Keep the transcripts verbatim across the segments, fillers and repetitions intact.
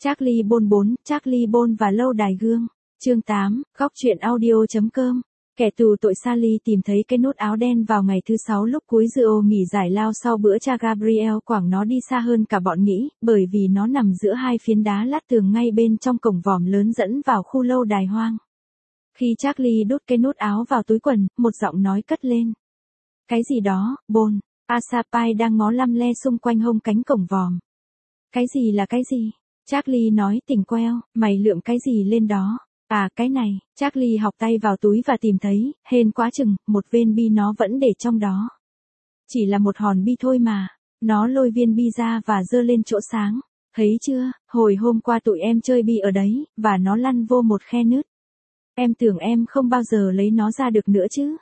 Charlie Bôn bốn, Charlie Bôn và lâu đài gương. Chương tám, góc truyện audio.com. Kẻ tù tội Sally tìm thấy cái nốt áo đen vào ngày thứ sáu lúc cuối giờ nghỉ giải lao sau bữa cha Gabriel quảng nó đi xa hơn cả bọn nghĩ, bởi vì nó nằm giữa hai phiến đá lát tường ngay bên trong cổng vòm lớn dẫn vào khu lâu đài hoang. Khi Charlie đút cái nốt áo vào túi quần, một giọng nói cất lên. Cái gì đó, Bôn? Asa Pai đang ngó lăm le xung quanh hông cánh cổng vòm. Cái gì là cái gì? Charlie nói tỉnh queo, mày lượm cái gì lên đó? À cái này, Charlie học tay vào túi và tìm thấy, hên quá chừng, một viên bi nó vẫn để trong đó. Chỉ là một hòn bi thôi mà. Nó lôi viên bi ra và giơ lên chỗ sáng. Thấy chưa, hồi hôm qua tụi em chơi bi ở đấy, và nó lăn vô một khe nứt. Em tưởng em không bao giờ lấy nó ra được nữa chứ.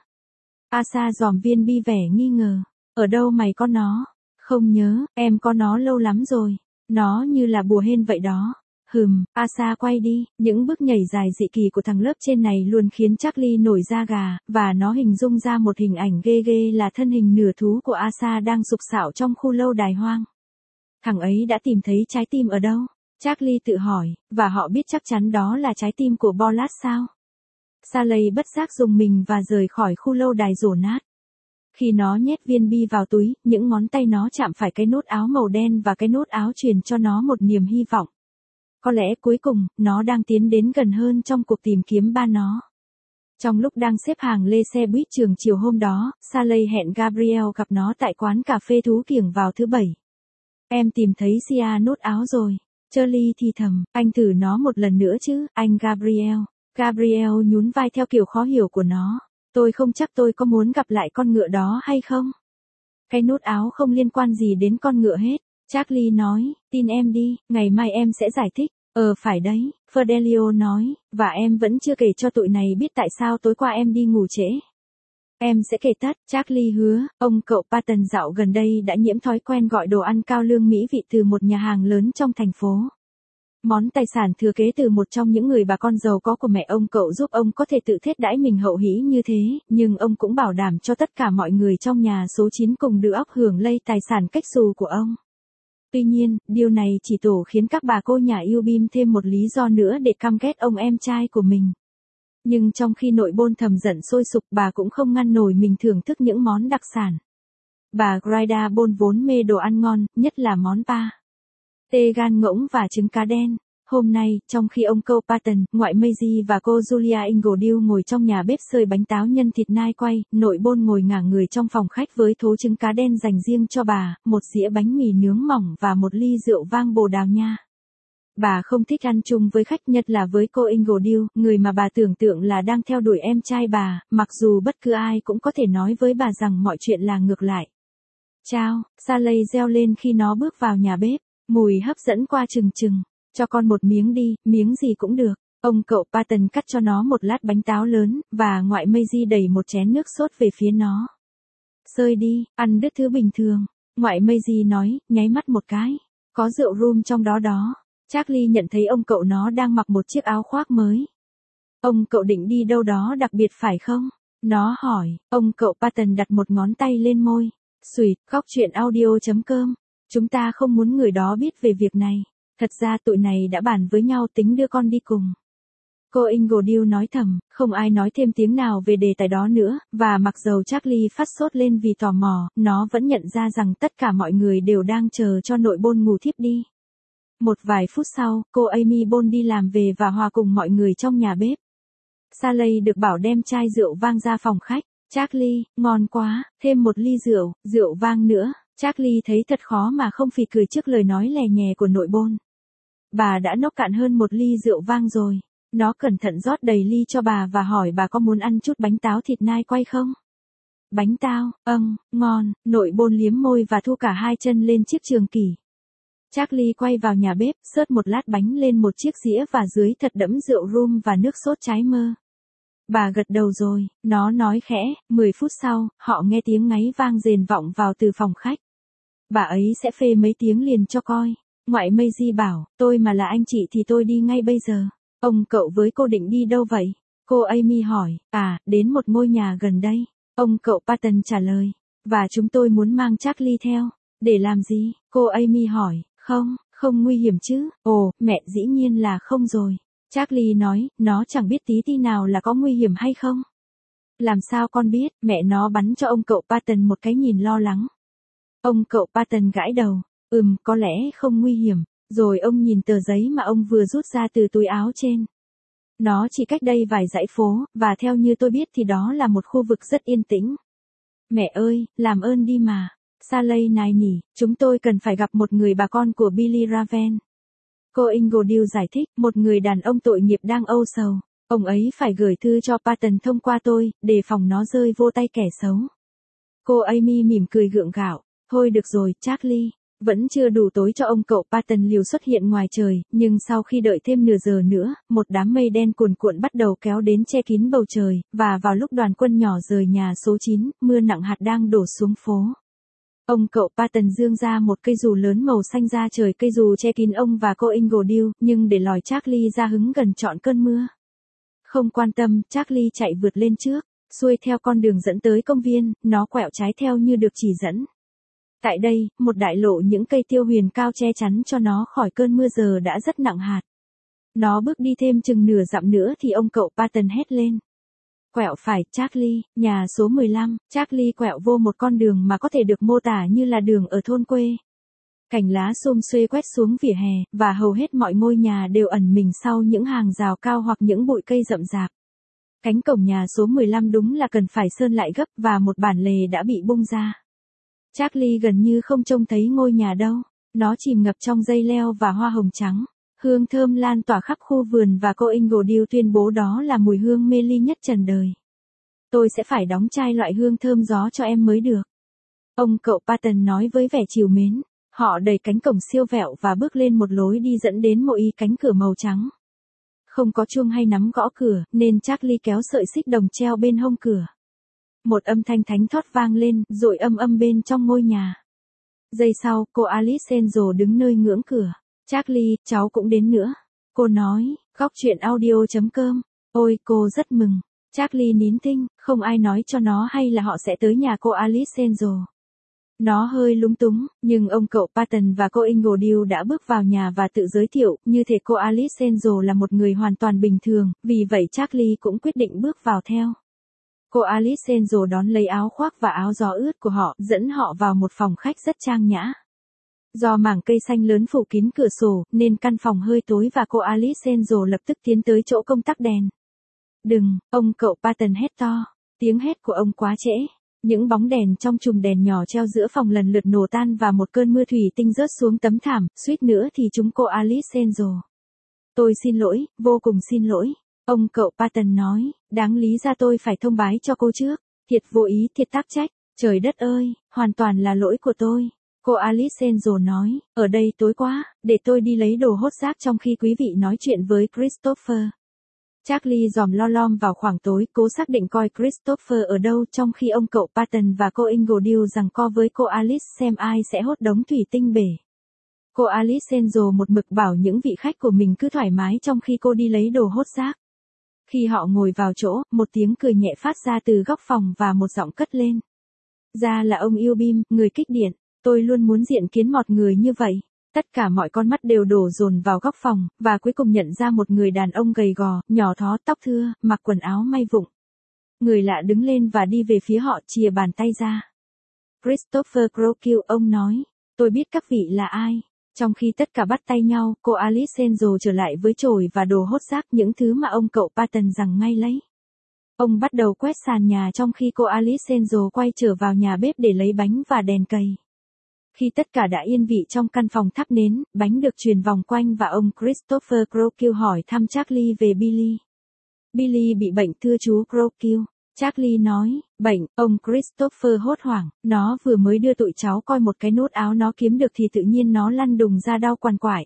Asa dòm viên bi vẻ nghi ngờ. Ở đâu mày có nó? Không nhớ, em có nó lâu lắm rồi. Nó như là bùa hên vậy đó. Hừm, Asa quay đi, những bước nhảy dài dị kỳ của thằng lớp trên này luôn khiến Charlie nổi da gà, và nó hình dung ra một hình ảnh ghê ghê là thân hình nửa thú của Asa đang sục sạo trong khu lâu đài hoang. Thằng ấy đã tìm thấy trái tim ở đâu? Charlie tự hỏi, và họ biết chắc chắn đó là trái tim của Bolas sao? Sally bất giác dùng mình và rời khỏi khu lâu đài rổ nát. Khi nó nhét viên bi vào túi, những ngón tay nó chạm phải cái nốt áo màu đen và cái nốt áo truyền cho nó một niềm hy vọng. Có lẽ cuối cùng, nó đang tiến đến gần hơn trong cuộc tìm kiếm ba nó. Trong lúc đang xếp hàng lê xe buýt trường chiều hôm đó, Sally hẹn Gabriel gặp nó tại quán cà phê thú kiểng vào thứ bảy. Em tìm thấy Sia nốt áo rồi. Charlie thì thầm, anh thử nó một lần nữa chứ, anh Gabriel. Gabriel nhún vai theo kiểu khó hiểu của nó. Tôi không chắc tôi có muốn gặp lại con ngựa đó hay không. Cái nốt áo không liên quan gì đến con ngựa hết. Charlie nói, tin em đi, ngày mai em sẽ giải thích. Ờ phải đấy, Fidelio nói, và em vẫn chưa kể cho tụi này biết tại sao tối qua em đi ngủ trễ. Em sẽ kể tất, Charlie hứa, ông cậu Patton dạo gần đây đã nhiễm thói quen gọi đồ ăn cao lương mỹ vị từ một nhà hàng lớn trong thành phố. Món tài sản thừa kế từ một trong những người bà con giàu có của mẹ ông cậu giúp ông có thể tự thiết đãi mình hậu hĩ như thế, nhưng ông cũng bảo đảm cho tất cả mọi người trong nhà số chín cùng được óc hưởng lây tài sản cách xù của ông. Tuy nhiên, điều này chỉ tổ khiến các bà cô nhà yêu Bim thêm một lý do nữa để căm ghét ông em trai của mình. Nhưng trong khi nội Bôn thầm giận sôi sục, bà cũng không ngăn nổi mình thưởng thức những món đặc sản. Bà Grida Bôn vốn mê đồ ăn ngon, nhất là món pa tê gan ngỗng và trứng cá đen. Hôm nay, trong khi ông cậu Patton, ngoại Maisie và cô Julia Ingledew ngồi trong nhà bếp sơi bánh táo nhân thịt nai quay, nội Bôn ngồi ngả người trong phòng khách với thố trứng cá đen dành riêng cho bà, một dĩa bánh mì nướng mỏng và một ly rượu vang Bồ Đào Nha. Bà không thích ăn chung với khách, nhất là với cô Ingledew, người mà bà tưởng tượng là đang theo đuổi em trai bà, mặc dù bất cứ ai cũng có thể nói với bà rằng mọi chuyện là ngược lại. Chao, Sally reo lên khi nó bước vào nhà bếp, mùi hấp dẫn qua chừng chừng. Cho con một miếng đi, miếng gì cũng được. Ông cậu Patton cắt cho nó một lát bánh táo lớn, và ngoại Maisie đẩy một chén nước sốt về phía nó. Sơi đi, ăn đứt thứ bình thường. Ngoại Maisie nói, nháy mắt một cái. Có rượu rum trong đó đó. Charlie nhận thấy ông cậu nó đang mặc một chiếc áo khoác mới. Ông cậu định đi đâu đó đặc biệt phải không? Nó hỏi, ông cậu Patton đặt một ngón tay lên môi. Xùyt, góc truyện audio.com. Chúng ta không muốn người đó biết về việc này. Thật ra tụi này đã bàn với nhau tính đưa con đi cùng. Cô Ingledew nói thầm, không ai nói thêm tiếng nào về đề tài đó nữa, và mặc dầu Charlie phát sốt lên vì tò mò, nó vẫn nhận ra rằng tất cả mọi người đều đang chờ cho nội Bôn ngủ thiếp đi. Một vài phút sau, cô Amy Bôn đi làm về và hòa cùng mọi người trong nhà bếp. Sally được bảo đem chai rượu vang ra phòng khách. Charlie, ngon quá, thêm một ly rượu, rượu vang nữa. Charlie thấy thật khó mà không phì cười trước lời nói lè nhè của nội Bôn. Bà đã nốc cạn hơn một ly rượu vang rồi. Nó cẩn thận rót đầy ly cho bà và hỏi bà có muốn ăn chút bánh táo thịt nai quay không? Bánh tao, âng, ngon. Nội Bôn liếm môi và thu cả hai chân lên chiếc trường kỷ. Charlie quay vào nhà bếp, xớt một lát bánh lên một chiếc dĩa và dưới thật đẫm rượu rum và nước sốt trái mơ. Bà gật đầu rồi, nó nói khẽ. Mười phút sau, họ nghe tiếng ngáy vang rền vọng vào từ phòng khách. Bà ấy sẽ phê mấy tiếng liền cho coi. Ngoại Maisie bảo, tôi mà là anh chị thì tôi đi ngay bây giờ. Ông cậu với cô định đi đâu vậy? Cô Amy hỏi, à, đến một ngôi nhà gần đây. Ông cậu Patton trả lời, và chúng tôi muốn mang Charlie theo. Để làm gì? Cô Amy hỏi, không, Không nguy hiểm chứ? Ồ, mẹ dĩ nhiên là không rồi. Charlie nói, nó chẳng biết tí ti nào là có nguy hiểm hay không. Làm sao con biết? Mẹ nó bắn cho ông cậu Patton một cái nhìn lo lắng. Ông cậu Patton gãi đầu, ừm, có lẽ không nguy hiểm. Rồi ông nhìn tờ giấy mà ông vừa rút ra từ túi áo trên. Nó chỉ cách đây vài dãy phố, và theo như tôi biết thì đó là một khu vực rất yên tĩnh. Mẹ ơi, làm ơn đi mà. Sally nài nỉ, chúng tôi cần phải gặp một người bà con của Billy Raven. Cô Ingoldale giải thích, một người đàn ông tội nghiệp đang âu sầu. Ông ấy phải gửi thư cho Patton thông qua tôi, để phòng nó rơi vô tay kẻ xấu. Cô Amy mỉm cười gượng gạo. Thôi được rồi, Charlie. Vẫn chưa đủ tối cho ông cậu Patton liều xuất hiện ngoài trời, nhưng sau khi đợi thêm nửa giờ nữa, một đám mây đen cuồn cuộn bắt đầu kéo đến che kín bầu trời, và vào lúc đoàn quân nhỏ rời nhà số chín, mưa nặng hạt đang đổ xuống phố. Ông cậu Patton giương ra một cây dù lớn màu xanh da trời, cây dù che kín ông và cô Ingoldale, nhưng để lòi Charlie ra hứng gần trọn cơn mưa. Không quan tâm, Charlie chạy vượt lên trước, xuôi theo con đường dẫn tới công viên, nó quẹo trái theo như được chỉ dẫn. Tại đây, một đại lộ những cây tiêu huyền cao che chắn cho nó khỏi cơn mưa giờ đã rất nặng hạt. Nó bước đi thêm chừng nửa dặm nữa thì ông cậu Patton hét lên. Quẹo phải, Charlie, nhà số mười lăm, Charlie quẹo vô một con đường mà có thể được mô tả như là đường ở thôn quê. Cành lá xum xuê quét xuống vỉa hè, và hầu hết mọi ngôi nhà đều ẩn mình sau những hàng rào cao hoặc những bụi cây rậm rạp. Cánh cổng nhà số mười lăm đúng là cần phải sơn lại gấp, và một bản lề đã bị bung ra. Charlie gần như không trông thấy ngôi nhà đâu, nó chìm ngập trong dây leo và hoa hồng trắng. Hương thơm lan tỏa khắp khu vườn và cô Ingoldale tuyên bố đó là mùi hương mê ly nhất trần đời. Tôi sẽ phải đóng chai loại hương thơm gió cho em mới được. Ông cậu Patton nói với vẻ trìu mến. Họ đẩy cánh cổng siêu vẹo và bước lên một lối đi dẫn đến một y cánh cửa màu trắng. Không có chuông hay nắm gõ cửa, nên Charlie kéo sợi xích đồng treo bên hông cửa. Một âm thanh thánh thót vang lên, rồi âm âm bên trong ngôi nhà. Giây sau, cô Alice Angel đứng nơi ngưỡng cửa. Charlie, cháu cũng đến nữa. Cô nói, góc chuyện audio chấm com. Ôi, cô rất mừng. Charlie nín thinh, không ai nói cho nó hay là họ sẽ tới nhà cô Alice Angel. Nó hơi lúng túng, nhưng ông cậu Patton và cô Ingoldale đã bước vào nhà và tự giới thiệu, như thể cô Alice Angel là một người hoàn toàn bình thường, vì vậy Charlie cũng quyết định bước vào theo. Cô Alice Angel đón lấy áo khoác và áo gió ướt của họ, dẫn họ vào một phòng khách rất trang nhã. Do mảng cây xanh lớn phủ kín cửa sổ, nên căn phòng hơi tối và cô Alice Angel lập tức tiến tới chỗ công tắc đèn. Đừng, ông cậu Patton hét to. Tiếng hét của ông quá trễ. Những bóng đèn trong chùm đèn nhỏ treo giữa phòng lần lượt nổ tan và một cơn mưa thủy tinh rớt xuống tấm thảm, suýt nữa thì trúng cô Alice Angel. Tôi xin lỗi, vô cùng xin lỗi. Ông cậu Patton nói, đáng lý ra tôi phải thông báo cho cô trước. Thiệt vô ý, thiệt tác trách. Trời đất ơi, hoàn toàn là lỗi của tôi. Cô Alice Angel nói, ở đây tối quá, để tôi đi lấy đồ hốt rác trong khi quý vị nói chuyện với Christopher. Charlie dòm lo lom vào khoảng tối, cố xác định coi Christopher ở đâu, trong khi ông cậu Patton và cô Ingoldale giằng co với cô Alice xem ai sẽ hốt đống thủy tinh bể. Cô Alice Angel một mực bảo những vị khách của mình cứ thoải mái trong khi cô đi lấy đồ hốt rác. Khi họ ngồi vào chỗ, một tiếng cười nhẹ phát ra từ góc phòng và một giọng cất lên. Ra là ông Eubim, người kích điện. Tôi luôn muốn diện kiến một người như vậy. Tất cả mọi con mắt đều đổ dồn vào góc phòng, và cuối cùng nhận ra một người đàn ông gầy gò, nhỏ thó, tóc thưa, mặc quần áo may vụng. Người lạ đứng lên và đi về phía họ, chìa bàn tay ra. Christopher Crokill, ông nói, tôi biết các vị là ai. Trong khi tất cả bắt tay nhau, cô Alice Angel trở lại với chổi và đồ hốt rác, những thứ mà ông cậu Patton giằng ngay lấy. Ông bắt đầu quét sàn nhà trong khi cô Alice Angel quay trở vào nhà bếp để lấy bánh và đèn cầy. Khi tất cả đã yên vị trong căn phòng thắp nến, bánh được truyền vòng quanh và ông Christopher Crokill hỏi thăm Charlie về Billy. Billy bị bệnh thưa chú Crokill. Charlie nói, bệnh, ông Christopher hốt hoảng, nó vừa mới đưa tụi cháu coi một cái nốt áo nó kiếm được thì tự nhiên nó lăn đùng ra đau quằn quại.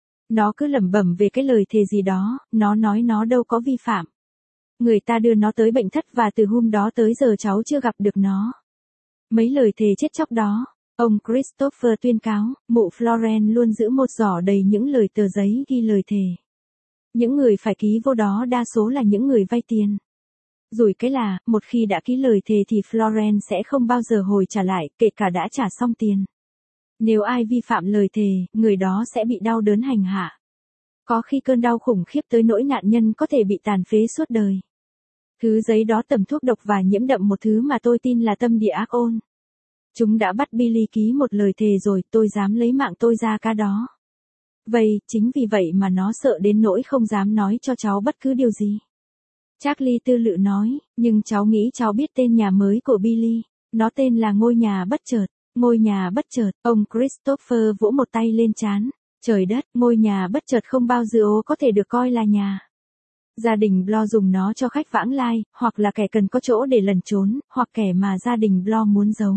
Nó cứ lẩm bẩm về cái lời thề gì đó, nó nói nó đâu có vi phạm. Người ta đưa nó tới bệnh thất và từ hôm đó tới giờ cháu chưa gặp được nó. Mấy lời thề chết chóc đó. Ông Christopher tuyên cáo, mụ Florence luôn giữ một giỏ đầy những lời tờ giấy ghi lời thề. Những người phải ký vô đó đa số là những người vay tiền. Rủi cái là, một khi đã ký lời thề thì Florence sẽ không bao giờ hồi trả lại, kể cả đã trả xong tiền. Nếu ai vi phạm lời thề, người đó sẽ bị đau đớn hành hạ. Có khi cơn đau khủng khiếp tới nỗi nạn nhân có thể bị tàn phế suốt đời. Thứ giấy đó tẩm thuốc độc và nhiễm đậm một thứ mà tôi tin là tâm địa ác ôn. Chúng đã bắt Billy ký một lời thề rồi, tôi dám lấy mạng tôi ra cá đó. Vậy, chính vì vậy mà nó sợ đến nỗi không dám nói cho cháu bất cứ điều gì. Charlie tư lự nói, nhưng cháu nghĩ cháu biết tên nhà mới của Billy. Nó tên là ngôi nhà bất chợt. Ngôi nhà bất chợt, ông Christopher vỗ một tay lên trán. Trời đất, ngôi nhà bất chợt không bao giờ có thể được coi là nhà. Gia đình Blow dùng nó cho khách vãng lai, hoặc là kẻ cần có chỗ để lẩn trốn, hoặc kẻ mà gia đình Blow muốn giấu.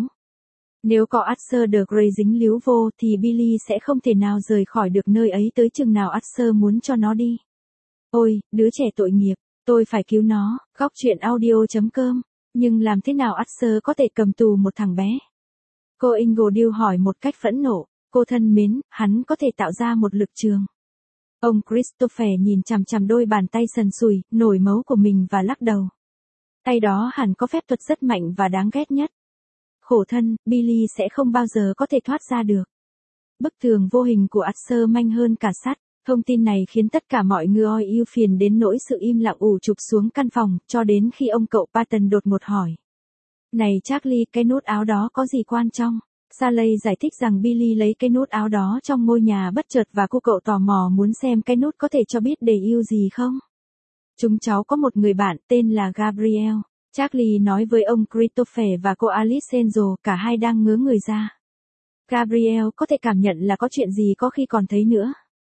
Nếu có Arthur the Grey dính líu vô thì Billy sẽ không thể nào rời khỏi được nơi ấy tới chừng nào Arthur muốn cho nó đi. Ôi, đứa trẻ tội nghiệp, tôi phải cứu nó, góc truyện audio.com. Nhưng làm thế nào Arthur có thể cầm tù một thằng bé? Cô Ingledew hỏi một cách phẫn nộ. Cô thân mến, hắn có thể tạo ra một lực trường. Ông Christopher nhìn chằm chằm đôi bàn tay sần sùi, nổi máu của mình và lắc đầu. Tay đó hẳn có phép thuật rất mạnh và đáng ghét nhất. Khổ thân, Billy sẽ không bao giờ có thể thoát ra được. Bức tường vô hình của Arthur manh hơn cả sắt. Thông tin này khiến tất cả mọi người ưu phiền đến nỗi sự im lặng ủ chụp xuống căn phòng, cho đến khi ông cậu Patton đột ngột hỏi. Này Charlie, cái nút áo đó có gì quan trọng? Sally giải thích rằng Billy lấy cái nút áo đó trong ngôi nhà bất chợt và cô cậu tò mò muốn xem cái nút có thể cho biết để yêu gì không. Chúng cháu có một người bạn tên là Gabriel. Charlie nói với ông Christopher và cô Alice Angel, cả hai đang ngớ người ra. Gabriel có thể cảm nhận là có chuyện gì có khi còn thấy nữa.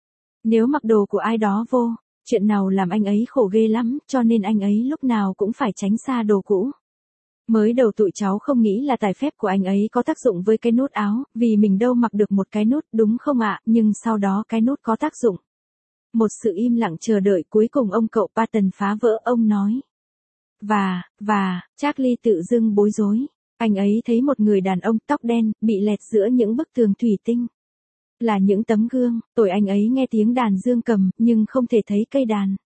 Nếu mặc đồ của ai đó vô, chuyện nào làm anh ấy khổ ghê lắm, cho nên anh ấy lúc nào cũng phải tránh xa đồ cũ. Mới đầu tụi cháu không nghĩ là tài phép của anh ấy có tác dụng với cái nút áo, vì mình đâu mặc được một cái nút, đúng không ạ, nhưng sau đó cái nút có tác dụng. Một sự im lặng chờ đợi, cuối cùng ông cậu Patton phá vỡ, ông nói. Và, và, Charlie tự dưng bối rối. Anh ấy thấy một người đàn ông tóc đen, bị lẹt giữa những bức tường thủy tinh. Là những tấm gương, tội anh ấy nghe tiếng đàn dương cầm, nhưng không thể thấy cây đàn.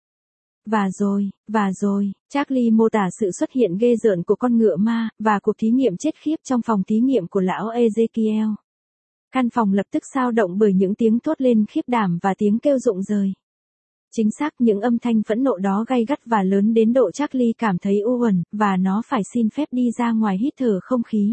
Và rồi, và rồi, Charlie mô tả sự xuất hiện ghê rợn của con ngựa ma, và cuộc thí nghiệm chết khiếp trong phòng thí nghiệm của lão Ezekiel. Căn phòng lập tức xao động bởi những tiếng thốt lên khiếp đảm và tiếng kêu rụng rời. Chính xác, những âm thanh phẫn nộ đó gay gắt và lớn đến độ Charlie cảm thấy u uẩn, và nó phải xin phép đi ra ngoài hít thở không khí.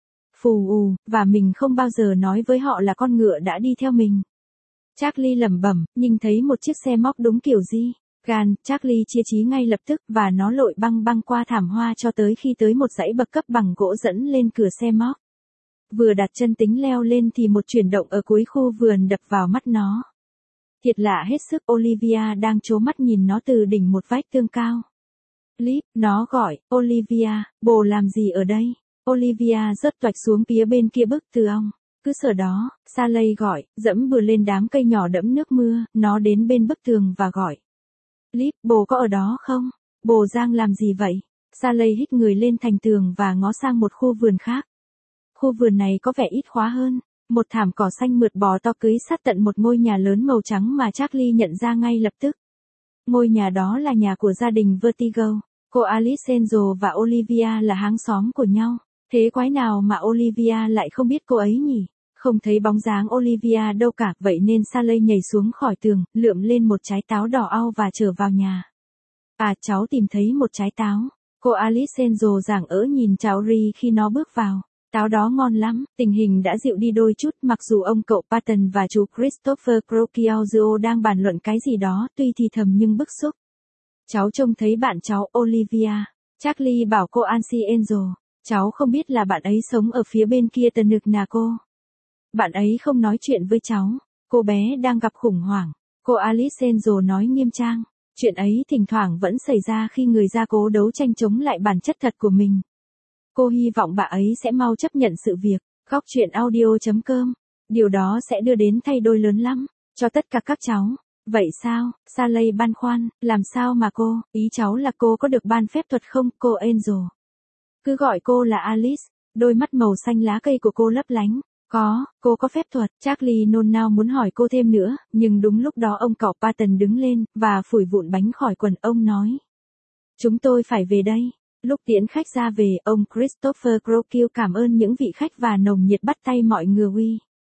Phù ù, và mình không bao giờ nói với họ là con ngựa đã đi theo mình. Charlie lẩm bẩm, nhưng thấy một chiếc xe móc đúng kiểu gì. Gan, Charlie chia trí ngay lập tức, và nó lội băng băng qua thảm hoa cho tới khi tới một dãy bậc cấp bằng gỗ dẫn lên cửa xe móc. Vừa đặt chân tính leo lên thì một chuyển động ở cuối khu vườn đập vào mắt nó. Thiệt lạ hết sức, Olivia đang trố mắt nhìn nó từ đỉnh một vách tường cao. Lip, nó gọi, Olivia, bồ làm gì ở đây? Olivia rớt toạch xuống phía bên kia bức tường. Cứ sở đó, Sally gọi, dẫm bừa lên đám cây nhỏ đẫm nước mưa, nó đến bên bức tường và gọi. Lip, bồ có ở đó không? Bồ Giang làm gì vậy? Sally hít người lên thành tường và ngó sang một khu vườn khác. Khu vườn này có vẻ ít khóa hơn. Một thảm cỏ xanh mượt bò to cưới sát tận một ngôi nhà lớn màu trắng mà Charlie nhận ra ngay lập tức. Ngôi nhà đó là nhà của gia đình Vertigo. Cô Alice Angel và Olivia là hàng xóm của nhau. Thế quái nào mà Olivia lại không biết cô ấy nhỉ? Không thấy bóng dáng Olivia đâu cả, vậy nên Sally nhảy xuống khỏi tường, lượm lên một trái táo đỏ au và trở vào nhà. À, cháu tìm thấy một trái táo. Cô Alice Angel giảng ỡ nhìn cháu Ri khi nó bước vào. Táo đó ngon lắm, tình hình đã dịu đi đôi chút, mặc dù ông cậu Patton và chú Christopher Crocchio đang bàn luận cái gì đó, tuy thì thầm nhưng bức xúc. Cháu trông thấy bạn cháu Olivia. Charlie bảo cô Ansi Angel. Cháu không biết là bạn ấy sống ở phía bên kia tần nực nà cô. Bạn ấy không nói chuyện với cháu. Cô bé đang gặp khủng hoảng. Cô Alice Angel nói nghiêm trang. Chuyện ấy thỉnh thoảng vẫn xảy ra khi người ra cố đấu tranh chống lại bản chất thật của mình. Cô hy vọng bà ấy sẽ mau chấp nhận sự việc. Góc truyện audio.com. Điều đó sẽ đưa đến thay đổi lớn lắm, cho tất cả các cháu. Vậy sao? Sally băn khoăn, làm sao mà cô, ý cháu là cô có được ban phép thuật không, cô Angel? Cứ gọi cô là Alice, đôi mắt màu xanh lá cây của cô lấp lánh. Có, cô có phép thuật. Charlie nôn nao muốn hỏi cô thêm nữa, nhưng đúng lúc đó ông cậu Patton đứng lên, và phủi vụn bánh khỏi quần ông nói. Chúng tôi phải về đây. Lúc tiễn khách ra về, ông Christopher Crocchio cảm ơn những vị khách và nồng nhiệt bắt tay mọi người.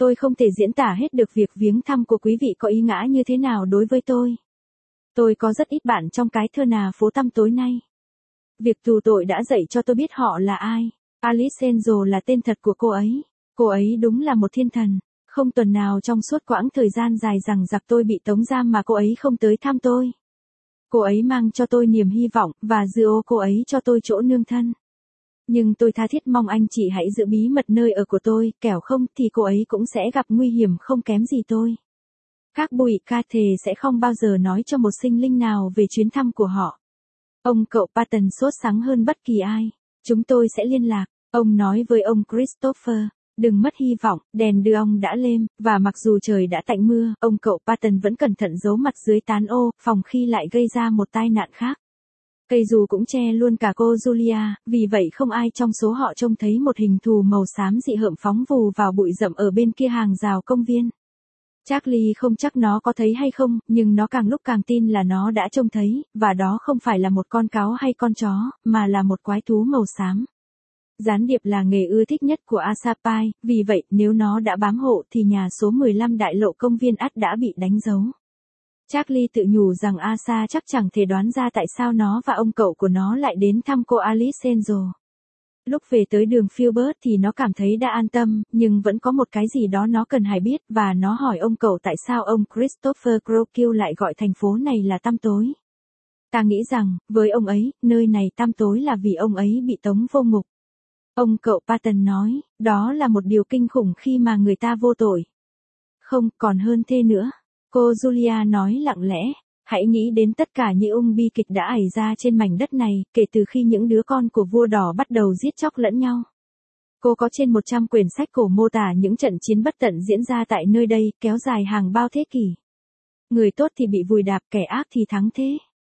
Tôi không thể diễn tả hết được việc viếng thăm của quý vị có ý nghĩa như thế nào đối với tôi. Tôi có rất ít bạn trong cái thơ nà phố tăm tối nay. Việc tù tội đã dạy cho tôi biết họ là ai. Alice Angel là tên thật của cô ấy. Cô ấy đúng là một thiên thần. Không tuần nào trong suốt quãng thời gian dài rằng giặc tôi bị tống giam mà cô ấy không tới thăm tôi. Cô ấy mang cho tôi niềm hy vọng, và dựa cô ấy cho tôi chỗ nương thân. Nhưng tôi tha thiết mong anh chị hãy giữ bí mật nơi ở của tôi, kẻo không thì cô ấy cũng sẽ gặp nguy hiểm không kém gì tôi. Các bụi ca thề sẽ không bao giờ nói cho một sinh linh nào về chuyến thăm của họ. Ông cậu Patton sốt sắng hơn bất kỳ ai. Chúng tôi sẽ liên lạc, ông nói với ông Christopher. Đừng mất hy vọng, đèn đưa ông đã lên, và mặc dù trời đã tạnh mưa, ông cậu Patton vẫn cẩn thận giấu mặt dưới tán ô, phòng khi lại gây ra một tai nạn khác. Cây dù cũng che luôn cả cô Julia, vì vậy không ai trong số họ trông thấy một hình thù màu xám dị hợm phóng vù vào bụi rậm ở bên kia hàng rào công viên. Charlie không chắc nó có thấy hay không, nhưng nó càng lúc càng tin là nó đã trông thấy, và đó không phải là một con cáo hay con chó, mà là một quái thú màu xám. Gián điệp là nghề ưa thích nhất của Asapai, vì vậy nếu nó đã bám hộ thì nhà số mười lăm đại lộ công viên ắt đã bị đánh dấu. Charlie tự nhủ rằng Asa chắc chẳng thể đoán ra tại sao nó và ông cậu của nó lại đến thăm cô Alice Angel. Lúc về tới đường Filbert thì nó cảm thấy đã an tâm, nhưng vẫn có một cái gì đó nó cần hay biết, và nó hỏi ông cậu tại sao ông Christopher Crokill lại gọi thành phố này là tăm tối. Ta nghĩ rằng, với ông ấy, nơi này tăm tối là vì ông ấy bị tống vô ngục. Ông cậu Patton nói, đó là một điều kinh khủng khi mà người ta vô tội. Không, còn hơn thế nữa. Cô Julia nói lặng lẽ, hãy nghĩ đến tất cả những ung bi kịch đã xảy ra trên mảnh đất này, kể từ khi những đứa con của vua đỏ bắt đầu giết chóc lẫn nhau. Cô có trên một trăm quyển sách cổ mô tả những trận chiến bất tận diễn ra tại nơi đây, kéo dài hàng bao thế kỷ. Người tốt thì bị vùi đạp, kẻ ác thì thắng thế.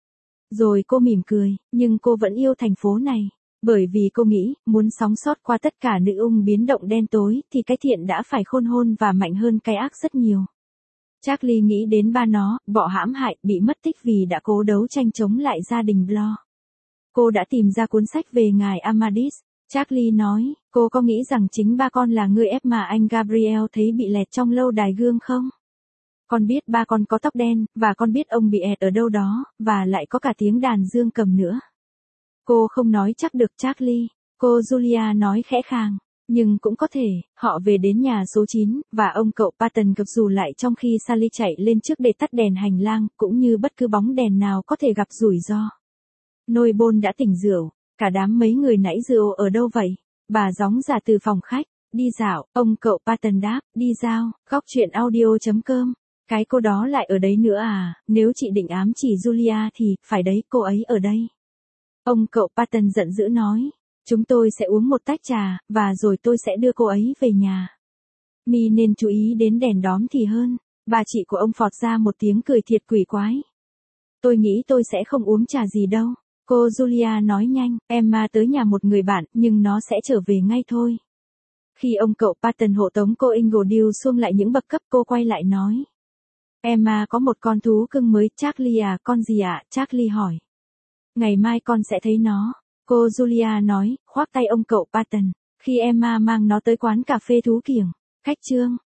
Rồi cô mỉm cười, nhưng cô vẫn yêu thành phố này. Bởi vì cô nghĩ, muốn sống sót qua tất cả nữ ung biến động đen tối, thì cái thiện đã phải khôn hôn và mạnh hơn cái ác rất nhiều. Charlie nghĩ đến ba nó, bọ hãm hại, bị mất tích vì đã cố đấu tranh chống lại gia đình Bloor. Cô đã tìm ra cuốn sách về ngài Amadis. Charlie nói, cô có nghĩ rằng chính ba con là người ép mà anh Gabriel thấy bị lẹt trong lâu đài gương không? Con biết ba con có tóc đen, và con biết ông bị ẹt ở đâu đó, và lại có cả tiếng đàn dương cầm nữa. Cô không nói chắc được Charlie. Cô Julia nói khẽ khàng. Nhưng cũng có thể, họ về đến nhà số chín, và ông cậu Patton gập dù lại trong khi Sally chạy lên trước để tắt đèn hành lang, cũng như bất cứ bóng đèn nào có thể gặp rủi ro. Nôi bôn đã tỉnh rượu, cả đám mấy người nãy rượu ở đâu vậy? Bà gióng ra từ phòng khách, đi dạo, ông cậu Patton đáp, đi dạo, góc chuyện audio.com. Cái cô đó lại ở đấy nữa à, nếu chị định ám chỉ Julia thì, phải đấy, cô ấy ở đây. Ông cậu Patton giận dữ nói. Chúng tôi sẽ uống một tách trà, và rồi tôi sẽ đưa cô ấy về nhà. Mi nên chú ý đến đèn đóm thì hơn. Bà chị của ông phọt ra một tiếng cười thiệt quỷ quái. Tôi nghĩ tôi sẽ không uống trà gì đâu. Cô Julia nói nhanh, Emma tới nhà một người bạn, nhưng nó sẽ trở về ngay thôi. Khi ông cậu Patton hộ tống cô Ingledew xuông lại những bậc cấp, cô quay lại nói. Emma có một con thú cưng mới. Charlie à, con gì ạ? À? Charlie hỏi. Ngày mai con sẽ thấy nó. Cô Julia nói, khoác tay ông cậu Patton, khi Emma mang nó tới quán cà phê thú kiểng. Khách trương,